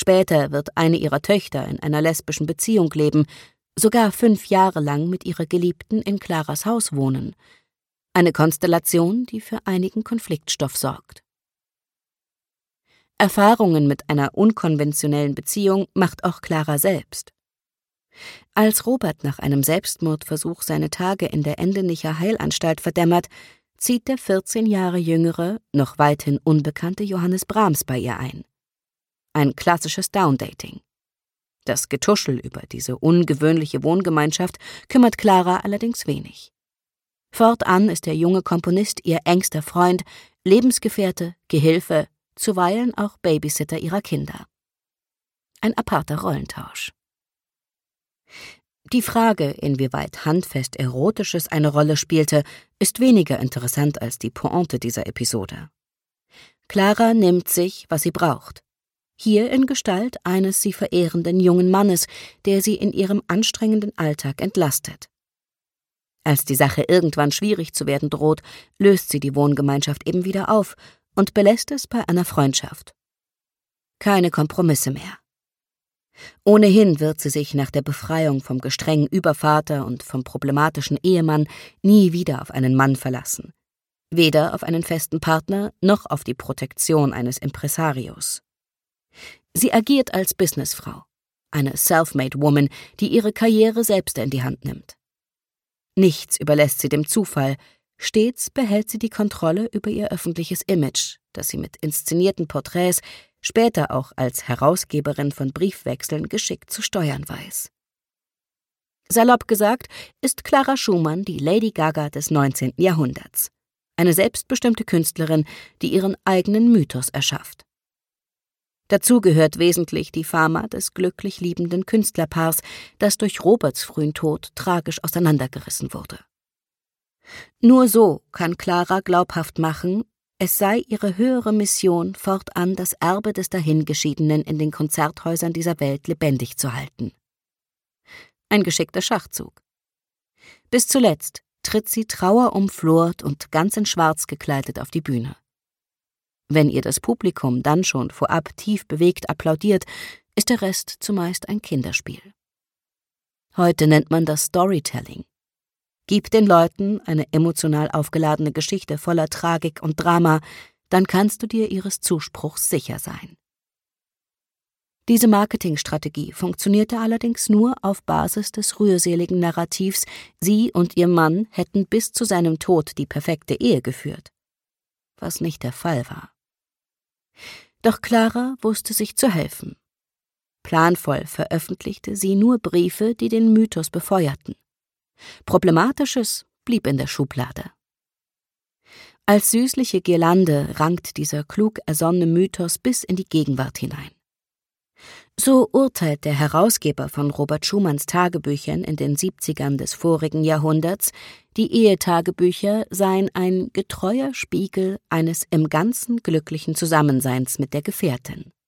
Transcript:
Später wird eine ihrer Töchter in einer lesbischen Beziehung leben, sogar 5 Jahre lang mit ihrer Geliebten in Claras Haus wohnen. Eine Konstellation, die für einigen Konfliktstoff sorgt. Erfahrungen mit einer unkonventionellen Beziehung macht auch Clara selbst. Als Robert nach einem Selbstmordversuch seine Tage in der Endenicher Heilanstalt verdämmert, zieht der 14 Jahre jüngere, noch weithin unbekannte Johannes Brahms bei ihr ein. Ein klassisches Downdating. Das Getuschel über diese ungewöhnliche Wohngemeinschaft kümmert Clara allerdings wenig. Fortan ist der junge Komponist ihr engster Freund, Lebensgefährte, Gehilfe, zuweilen auch Babysitter ihrer Kinder. Ein aparter Rollentausch. Die Frage, inwieweit handfest Erotisches eine Rolle spielte, ist weniger interessant als die Pointe dieser Episode. Clara nimmt sich, was sie braucht. Hier in Gestalt eines sie verehrenden jungen Mannes, der sie in ihrem anstrengenden Alltag entlastet. Als die Sache irgendwann schwierig zu werden droht, löst sie die Wohngemeinschaft eben wieder auf und belässt es bei einer Freundschaft. Keine Kompromisse mehr. Ohnehin wird sie sich nach der Befreiung vom gestrengen Übervater und vom problematischen Ehemann nie wieder auf einen Mann verlassen. Weder auf einen festen Partner noch auf die Protektion eines Impresarios. Sie agiert als Businessfrau, eine self-made Woman, die ihre Karriere selbst in die Hand nimmt. Nichts überlässt sie dem Zufall, stets behält sie die Kontrolle über ihr öffentliches Image, das sie mit inszenierten Porträts, später auch als Herausgeberin von Briefwechseln geschickt zu steuern weiß. Salopp gesagt ist Clara Schumann die Lady Gaga des 19. Jahrhunderts. Eine selbstbestimmte Künstlerin, die ihren eigenen Mythos erschafft. Dazu gehört wesentlich die Fama des glücklich liebenden Künstlerpaars, das durch Roberts frühen Tod tragisch auseinandergerissen wurde. Nur so kann Clara glaubhaft machen, es sei ihre höhere Mission, fortan das Erbe des Dahingeschiedenen in den Konzerthäusern dieser Welt lebendig zu halten. Ein geschickter Schachzug. Bis zuletzt tritt sie trauerumflort und ganz in Schwarz gekleidet auf die Bühne. Wenn ihr das Publikum dann schon vorab tief bewegt applaudiert, ist der Rest zumeist ein Kinderspiel. Heute nennt man das Storytelling. Gib den Leuten eine emotional aufgeladene Geschichte voller Tragik und Drama, dann kannst du dir ihres Zuspruchs sicher sein. Diese Marketingstrategie funktionierte allerdings nur auf Basis des rührseligen Narrativs, sie und ihr Mann hätten bis zu seinem Tod die perfekte Ehe geführt, was nicht der Fall war. Doch Clara wusste sich zu helfen. Planvoll veröffentlichte sie nur Briefe, die den Mythos befeuerten. Problematisches blieb in der Schublade. Als süßliche Girlande rankt dieser klug ersonnene Mythos bis in die Gegenwart hinein. So urteilt der Herausgeber von Robert Schumanns Tagebüchern in den 70ern des vorigen Jahrhunderts, die Ehetagebücher seien ein getreuer Spiegel eines im Ganzen glücklichen Zusammenseins mit der Gefährtin.